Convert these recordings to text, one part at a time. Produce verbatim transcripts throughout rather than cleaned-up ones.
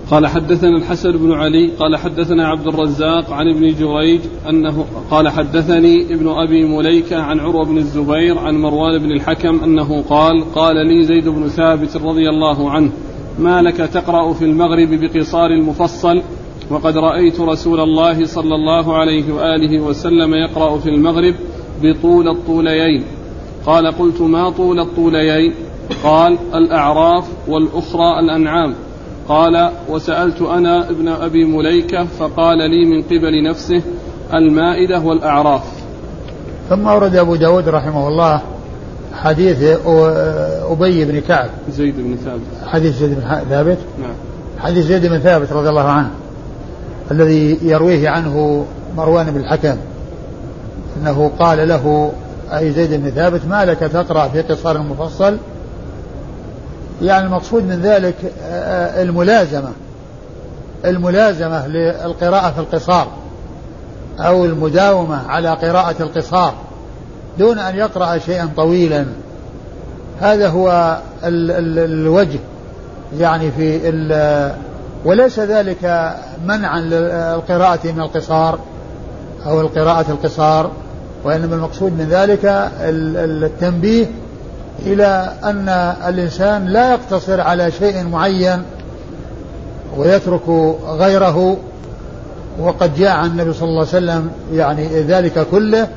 قال حدثنا الحسن بن علي قال حدثنا عبد الرزاق عن ابن جريج أنه قال حدثني ابن أبي مليكة عن عروة بن الزبير عن مروان بن الحكم أنه قال قال لي زيد بن ثابت رضي الله عنه ما لك تقرأ في المغرب بقصار المفصل وقد رأيت رسول الله صلى الله عليه وآله وسلم يقرأ في المغرب بطول الطوليين. قال قلت ما طول الطوليين؟ قال الأعراف والأخرى الأنعام. قال وسألت أنا ابن أبي مليكة فقال لي من قبل نفسه المائدة والأعراف. ثم أورد أبو داود رحمه الله حديث أبي بن كعب زيد بن ثابت حديث زيد بن ثابت نعم. حديث زيد بن ثابت رضي الله عنه الذي يرويه عنه مروان بن الحكم أنه قال له أي زيد بن ثابت ما لك تقرأ في قصار المفصل؟ يعني المقصود من ذلك الملازمة الملازمة للقراءة في القصار أو المداومة على قراءة القصار دون أن يقرأ شيئا طويلا. هذا هو ال ال الوجه يعني في وليس ذلك منعا للقراءة من القصار أو القراءة القصار، وإنما المقصود من ذلك التنبيه إلى أن الإنسان لا يقتصر على شيء معين ويترك غيره، وقد جاء عن النبي صلى الله عليه وسلم يعني ذلك كله،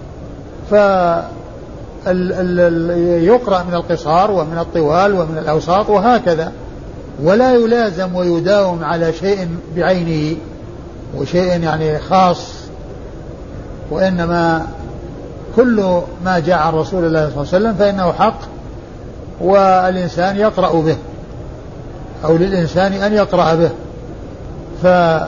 فيقرأ من القصار ومن الطوال ومن الأوساط وهكذا، ولا يلازم ويداوم على شيء بعينه وشيء يعني خاص، وإنما كل ما جاء عن رسول الله صلى الله عليه وسلم فإنه حق والإنسان يقرأ به أو للإنسان أن يقرأ به. ف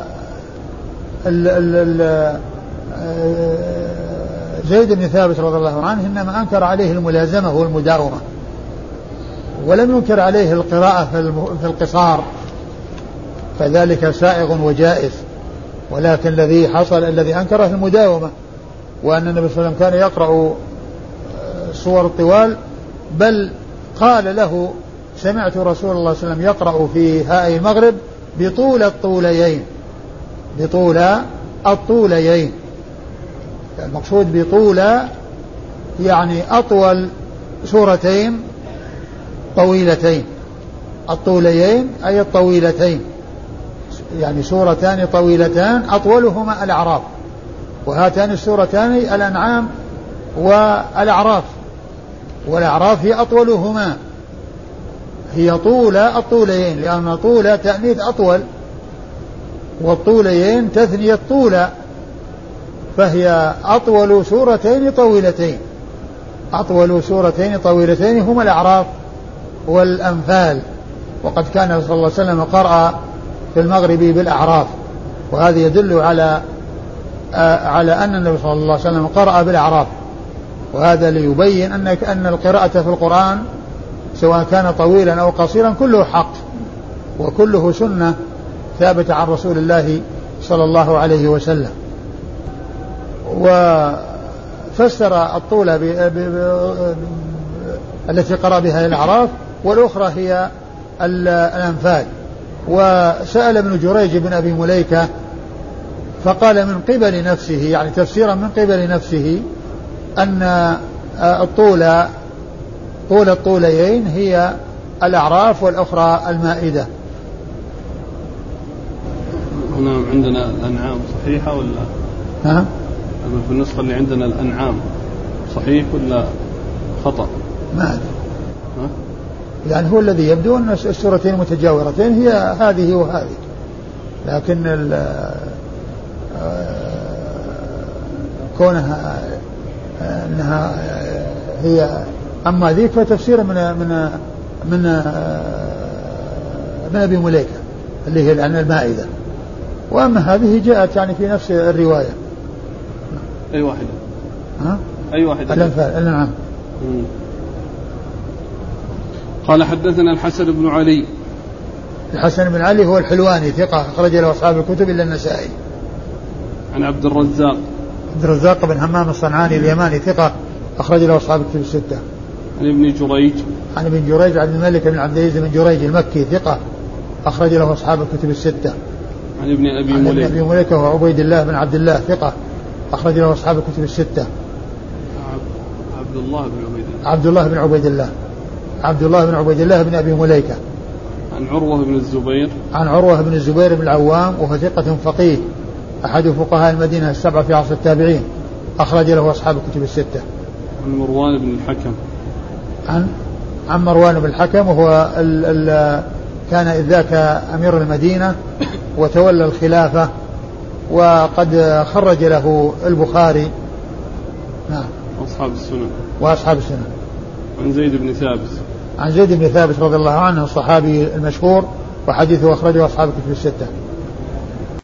زيد بن ثابت رضي الله عنه إنما أنكر عليه الملازمة والمداومة، ولم ينكر عليه القراءة في القصار، فذلك سائغ وجائز، ولكن الذي حصل الذي أنكره المداومة، وأن النبي صلى الله عليه وسلم كان يقرأ سور الطوال، بل قال له سمعت رسول الله صلى الله عليه وسلم يقرأ في هاء المغرب بطول الطوليين بطول الطوليين المقصود بطول يعني أطول سورتين طويلتين، الطوليين أي الطويلتين، يعني سورتان طويلتان أطولهما الأعراف، وهاتان السورتان الأنعام والأعراف، والأعراف هي أطولهما، هي طول الطوليين، لأن طول تأنيث أطول والطوليين تثنية طول، فهي أطول سورتين طويلتين أطول سورتين طويلتين هما الأعراف والأنفال. وقد كان صلى الله عليه وسلم قرأ في المغرب بالأعراف، وهذا يدل على على أن النبي صلى الله عليه وسلم قرأ بالأعراف، وهذا ليبين أنك أن القراءة في القرآن سواء كان طويلا أو قصيرا كله حق وكله سنة ثابتة عن رسول الله صلى الله عليه وسلم. وفسر الطول ب... ب... ب... التي قرأ بها الأعراف، والأخرى هي الأنفال. وسأل ابن جريج بن أبي مليكة فقال من قبل نفسه، يعني تفسيرا من قبل نفسه، أن الطول طول الطوليين هي الأعراف والأخرى المائدة. هنا عندنا الأنعام صحيحة ولا ها؟ في النسخة اللي عندنا الأنعام صحيح ولا خطأ؟ ما أدري، يعني هو الذي يبدو أن السورتين المتجاورتين هي هذه وهذه، لكن كونها أنها هي أما ذيك فتفسير من من من من أبي مليكة اللي هي عن المائدة، وأما هذه جاءت يعني في نفس الرواية. أي واحدة؟ ها؟ أي واحدة؟ الأنفال. نعم. قال حدثنا الحسن بن علي. الحسن بن علي هو الحلواني ثقة أخرج له أصحاب الكتب إلا النسائي. عن عبد الرزاق. عبد الرزاق بن همام الصنعاني اليماني ثقة أخرج له أصحاب الكتب الستة. عن ابن جريج. عن ابن جريج عبد الملك بن عبد العزيز بن جريج المكي ثقة أخرج له أصحاب الكتب الستة. عن ابن أبي عن مليكة. ابن أبي مليكة وعبيد الله بن عبد الله ثقة أخرج له أصحاب الكتب الستة. عبد الله بن عبيد الله. عبد الله بن عبيد الله عبد الله بن عبيد الله بن أبي مليكة. عن عروة بن الزبير. عن عروة بن الزبير بن العوام وهو ثقة فقيه أحد فقهاء المدينة السبعة في عصر التابعين أخرج له أصحاب الكتب الستة. عن مروان بن الحكم. عن عن مروان بن الحكم وهو ال ال كان إذ ذاك أمير المدينة وتولى الخلافة وقد خرج له البخاري. نعم. أصحاب السنن. وأصحاب السنن. عن زيد بن ثابت. عن زيد بن ثابت رضي الله عنه الصحابي المشهور وحديثه أخرجه أصحاب الكتب الستة.